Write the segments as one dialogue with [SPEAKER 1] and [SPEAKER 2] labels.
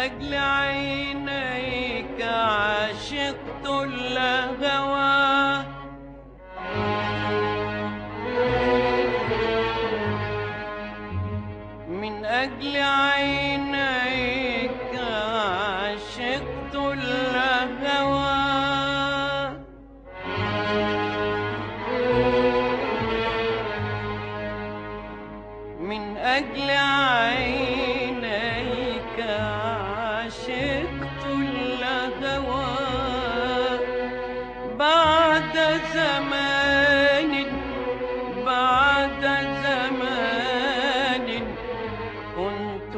[SPEAKER 1] أجل عينيك عشقت الهوى، من أجل عينيك عشقت الهوى، من أجل عينيك عشقت الهوى، بعد زمان بعد زمان كنت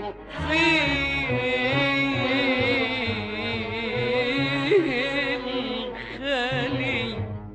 [SPEAKER 1] فيه الخالي.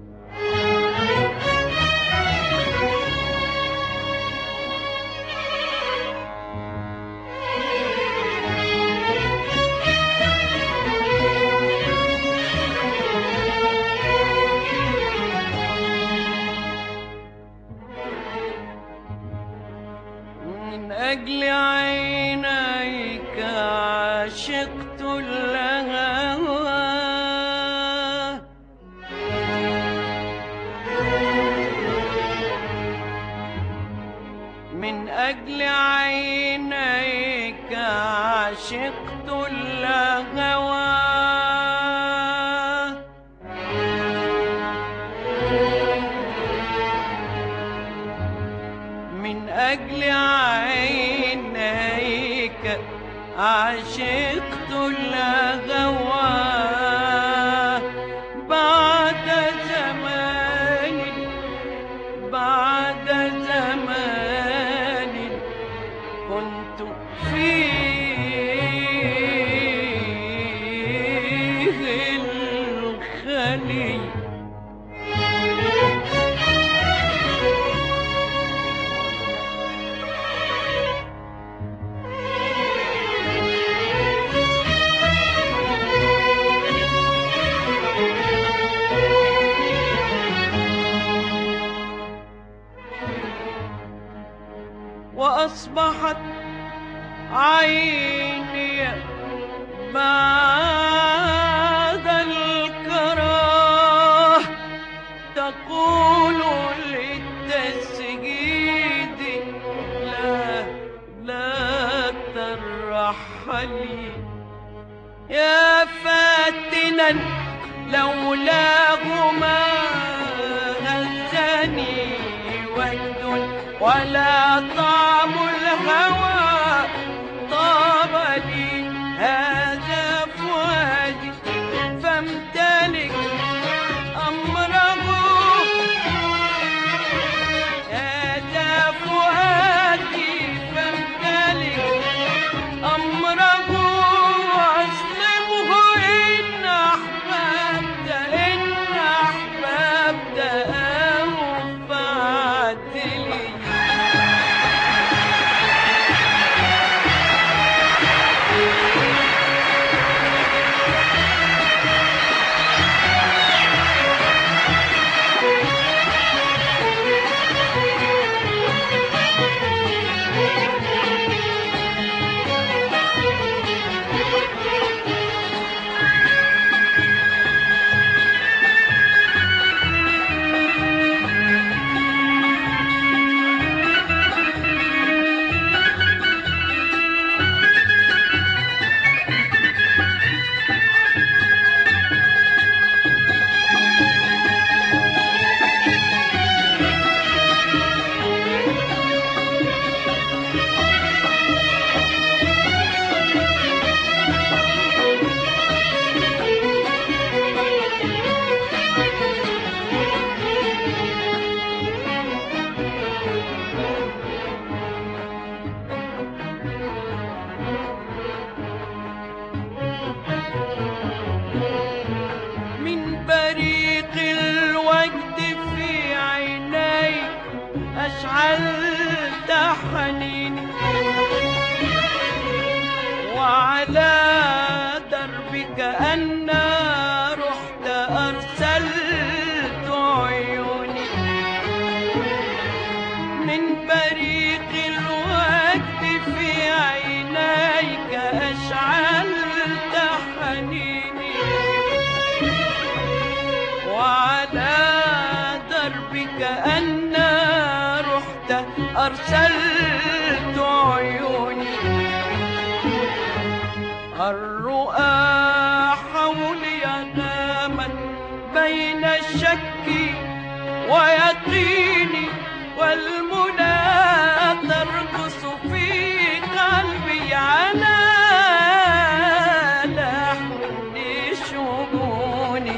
[SPEAKER 1] من أجل عينيك عشقت الهوى، من أجل عينيك عشقت الهوى، من أجل عينيك عشقت الهوى، بعد زمان بعد زمان كنت فيه الخالي. وأصبحت عيني بعد الكراه تقول للتسجيد لا لا ترحلي، يا فاتنا لولاه ما هزني وجد ولا طعم الهوى طاب لي، هذا فؤادي فامتلك أمره، هذا فؤادي فامتلك أمره، وأسلمه إن أحببت إن أحببت أو فعت لي. كأن رحت أرسلت عيوني. الرؤى حولي غامت بين الشك ويقيني، والمنى ترقص في قلبي على لحن شموني.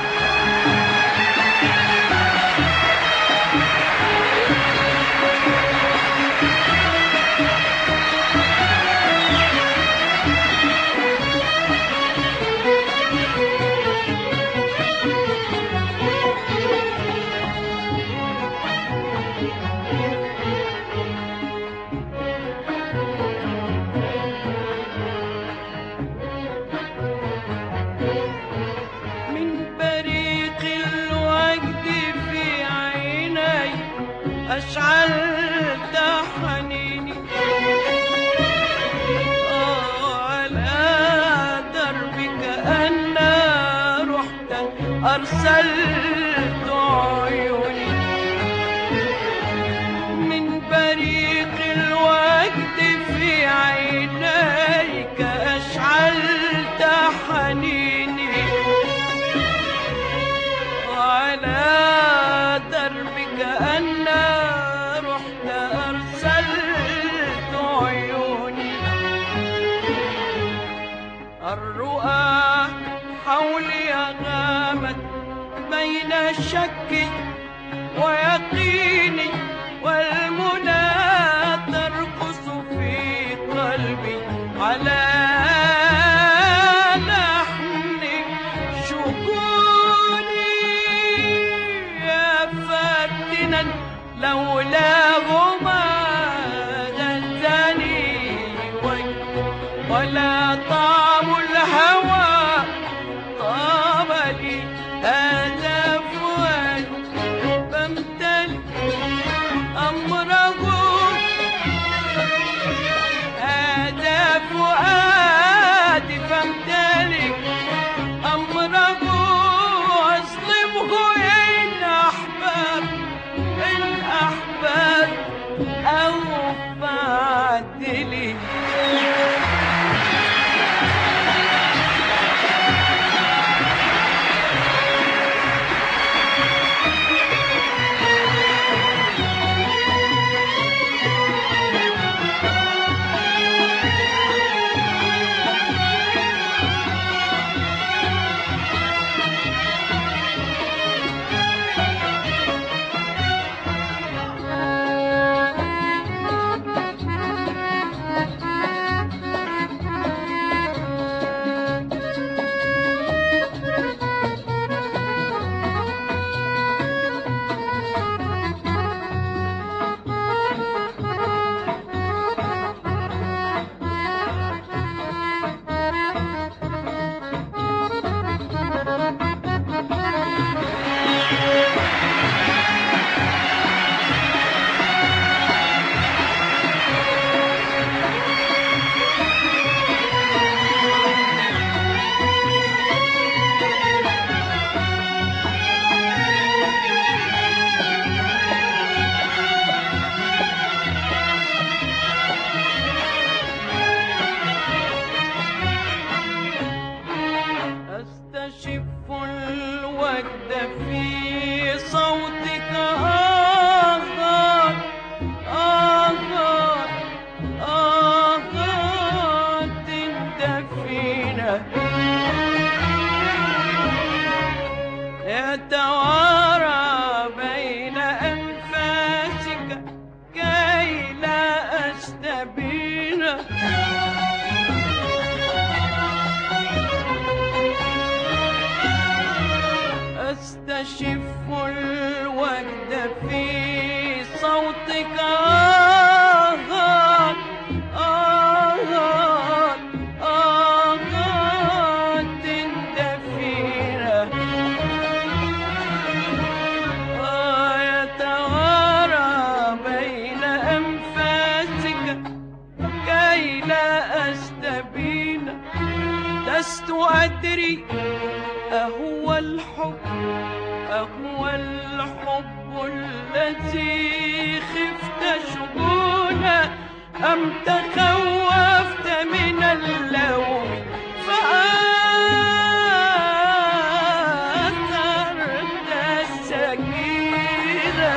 [SPEAKER 1] أشعلت حنيني على دربك أن رحت أرسلت عيوني. من بريق الوجد في عينيك أشعلت حنيني على دربك أن الرؤى حولي غامت بين الشك ويقيني، والمنى ترقص في قلبي على لحن شكوني. يا فاتنا لولاهما غزاني ولا طعم الهوى طاب لي. هذا فؤاد فامتلئ أمره، هذا فؤاد فامتلئ أمره. أظلمه إن أحباب، إن أحباب أو فعدلي. يتوارى بين أنفاسك كي لا أستبين. أستشف الوجد في صوتك لست أدري أهو الحب أهو الحب الذي خفت شجونه أم تخوفت من اللوم فآثرت السكينة.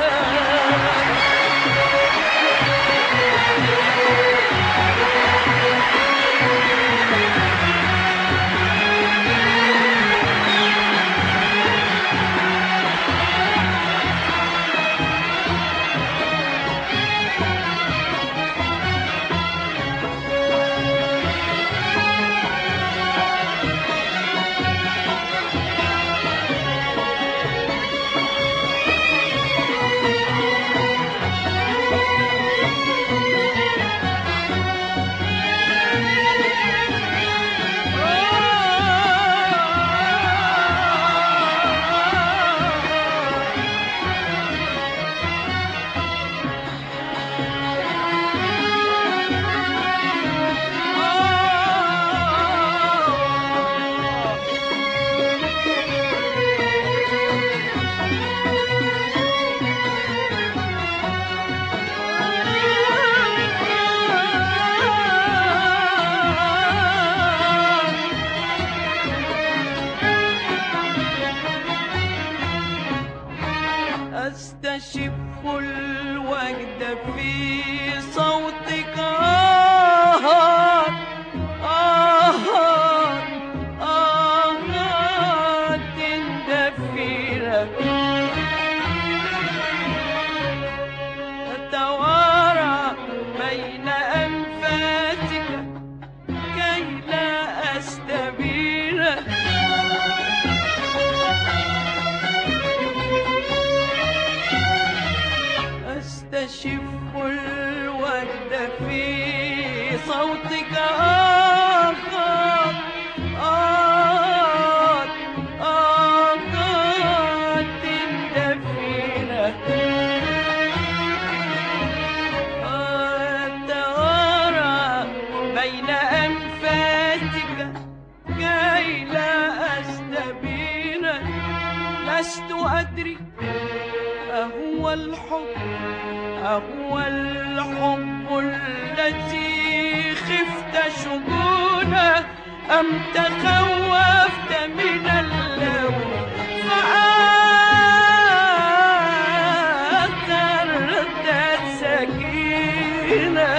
[SPEAKER 1] أستشف الوجد في صوتك آهات دفيرة تتوارى بين أنفاسك كي لا أستبين. أستشف الوجد في صوتك آهات دفينة توارى بين أنفاسك كي لا أستبين. لست أدري أهو الحب أهو الحب الذي خفت شجونه أم تخوفت من اللوم فآثرت السكينة.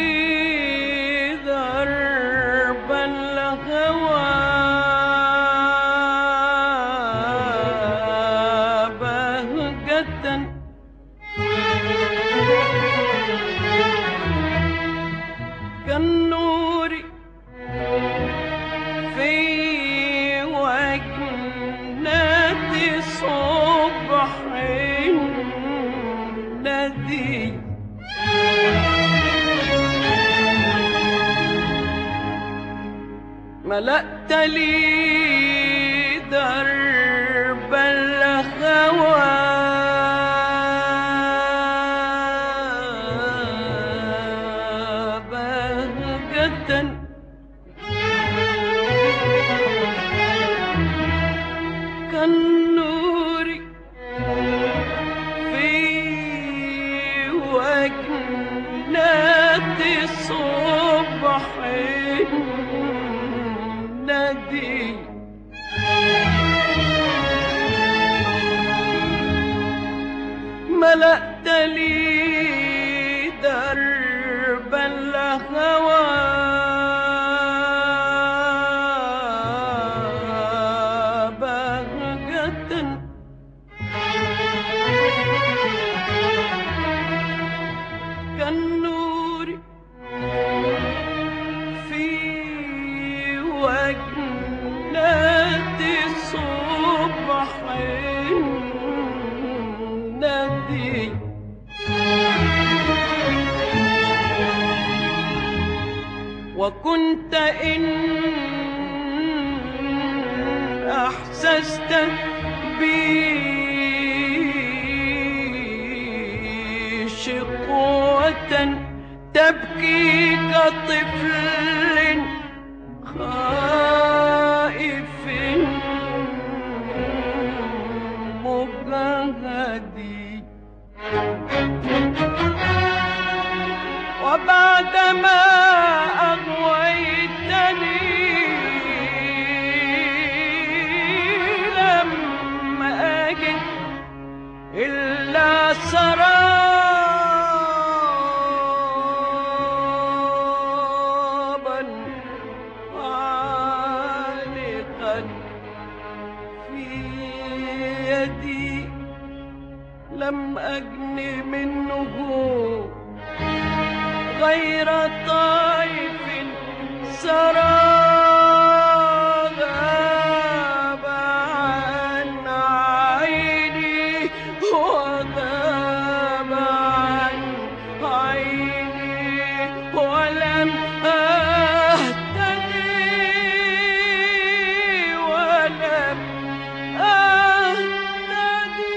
[SPEAKER 1] ضرب الهوى بهجة كالنور في وجنة صبح ندي ملأت لي درب الهوى بهجة كالنور في وجنة صبح ندي ملأت لي درب الهوى بهجة كالنور في وجنة صبح ندي وكنت إن أحسست بي شقوة تبكي كطفل خائف مجهدي وبعدما أغويتني لم أجد إلا سرابا عالقا في يدي لم أجن منه غير طيف سرى غاب عن عيني وغاب عن عيني ولم أهتدي ولم أهتدي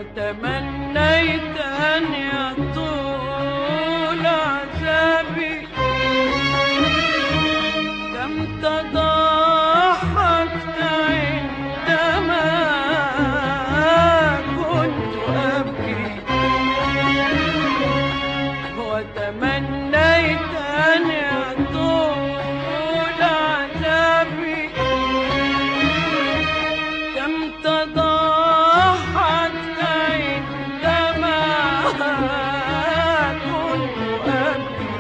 [SPEAKER 1] وتمنيت أن يطول عذابي كم تضاحكت عندما كنت أبكي وتمنيت أن يطول عذابي كم تضاحكت عندما كنت أبكي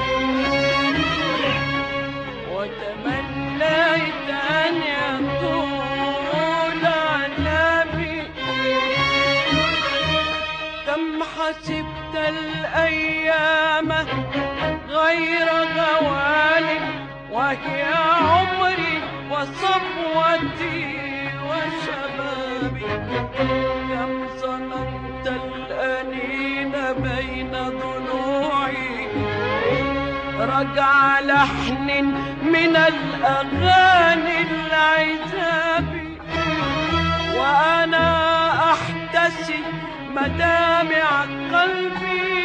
[SPEAKER 1] وتمنيت أن يطول عذابي كم حسبت الأيام غير غوال وهي عمري وصفوتي وشبابي كم ظننت الأنين بين ضلوعي رجع لحن من الأغاني العذاب وأنا أحتسي مدامع قلبي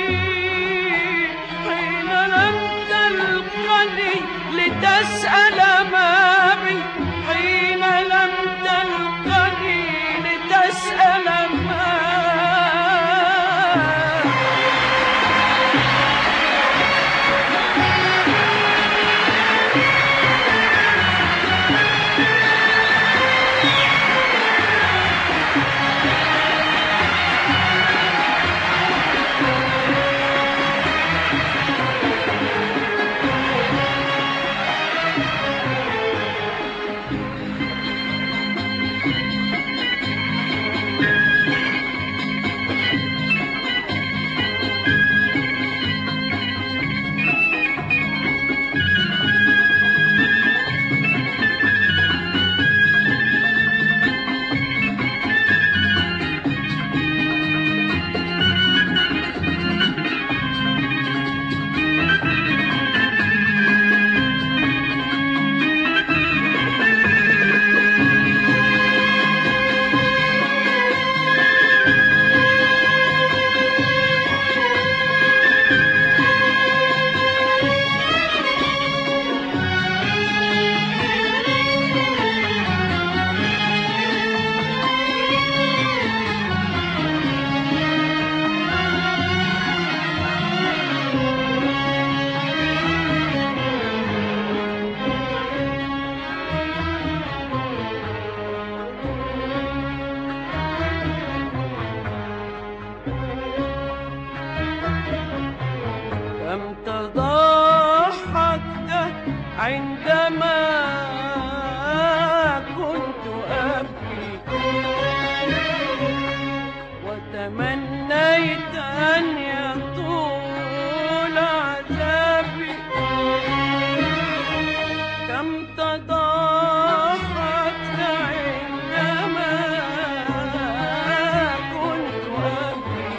[SPEAKER 1] حين لم تلقني لتسأل ما بي حين لم تلقني لتسأل ما كم تضاحكت عندما كنت أبكي وتمنيت أن يطول عذابي كم تضاحكت عندما كنت أبكي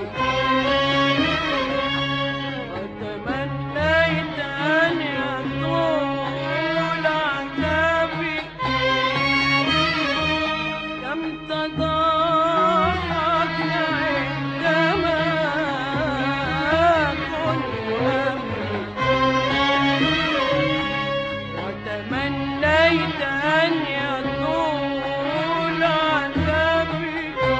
[SPEAKER 1] وتمنيت أن يطول عذابي كم تضاحكت عندما كنت أبكي وتمنيت أن يطول عذابي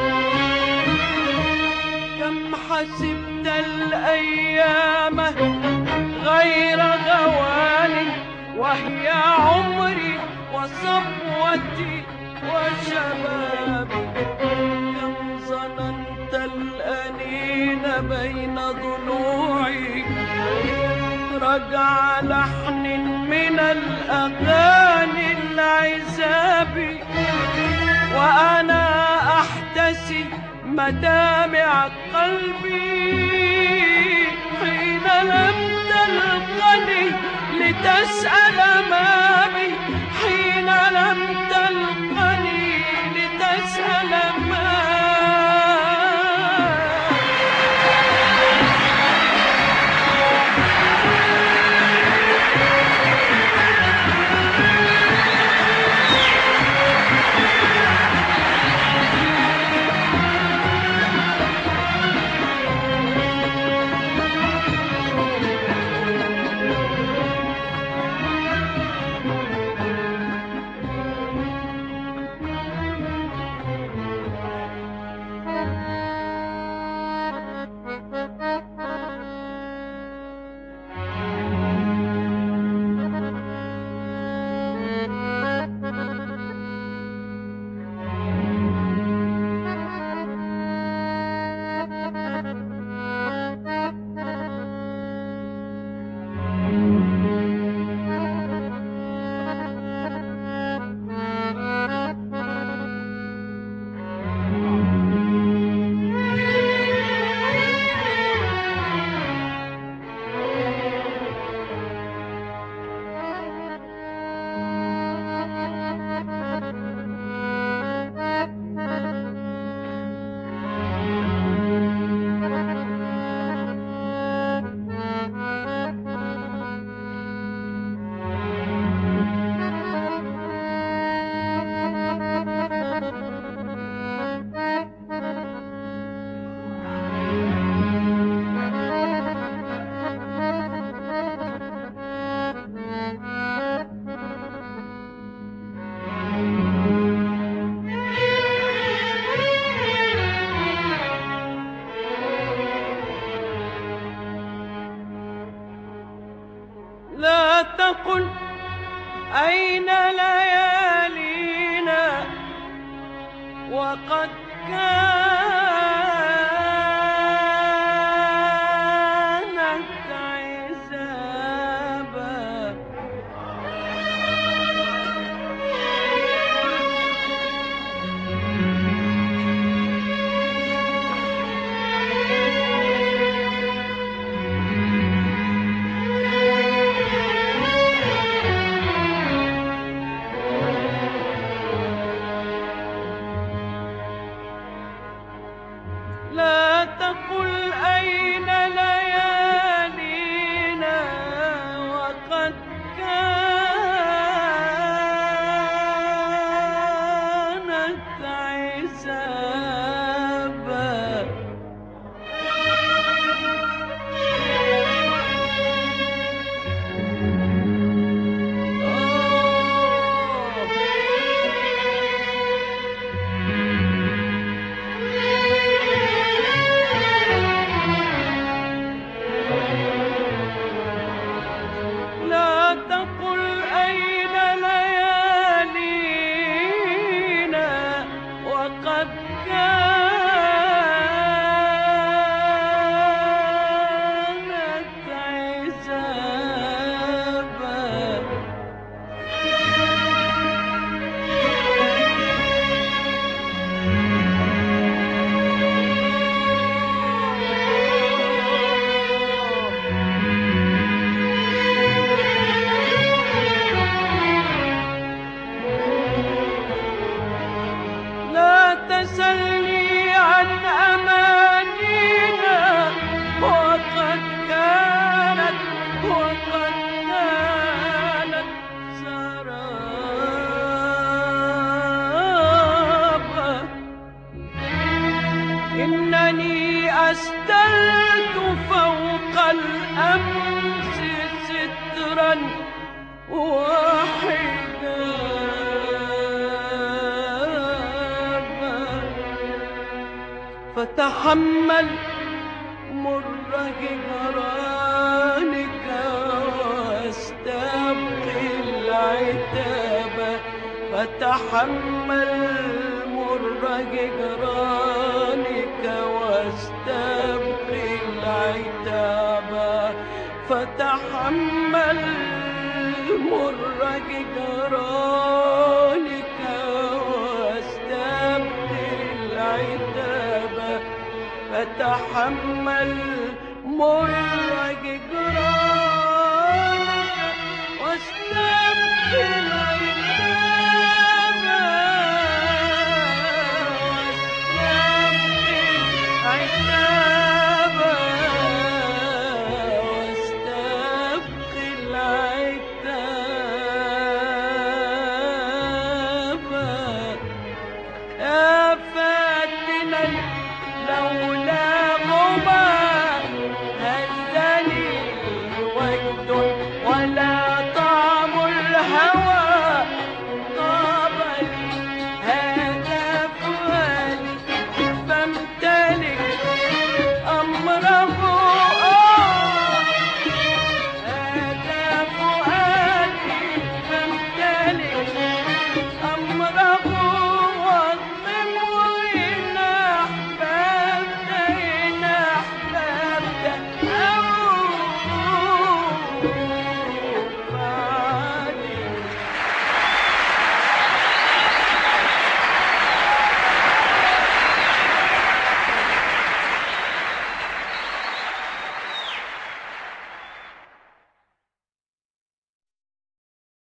[SPEAKER 1] كم حسبت الأيام غير غوال وهي عمري وصفوتي وشبابي كم ظننت الأنين بين ضلوعي رجع لحن من الأغاني العذاب وأنا أحتسي مدامع قلبي حين لم تلقني لتسأل ما بي حين لم تلقني لتسأل ما لا تقل أين ليالينا وقد كانت عزابا. لا تقل أين ليالينا وقد كانت عزابا. لا تسلني عن أمانينا وقد كانت سرابا. إنني أستلت فوق الأمس سترا وحجابا. فتحمل مر هجرانك واستبقي العتاب. فتحمل مر هجرانك واستبقي العتاب. فتحمل مر هجرانك واستبقي العتاب. فتحمل مر هجرانك واستبقي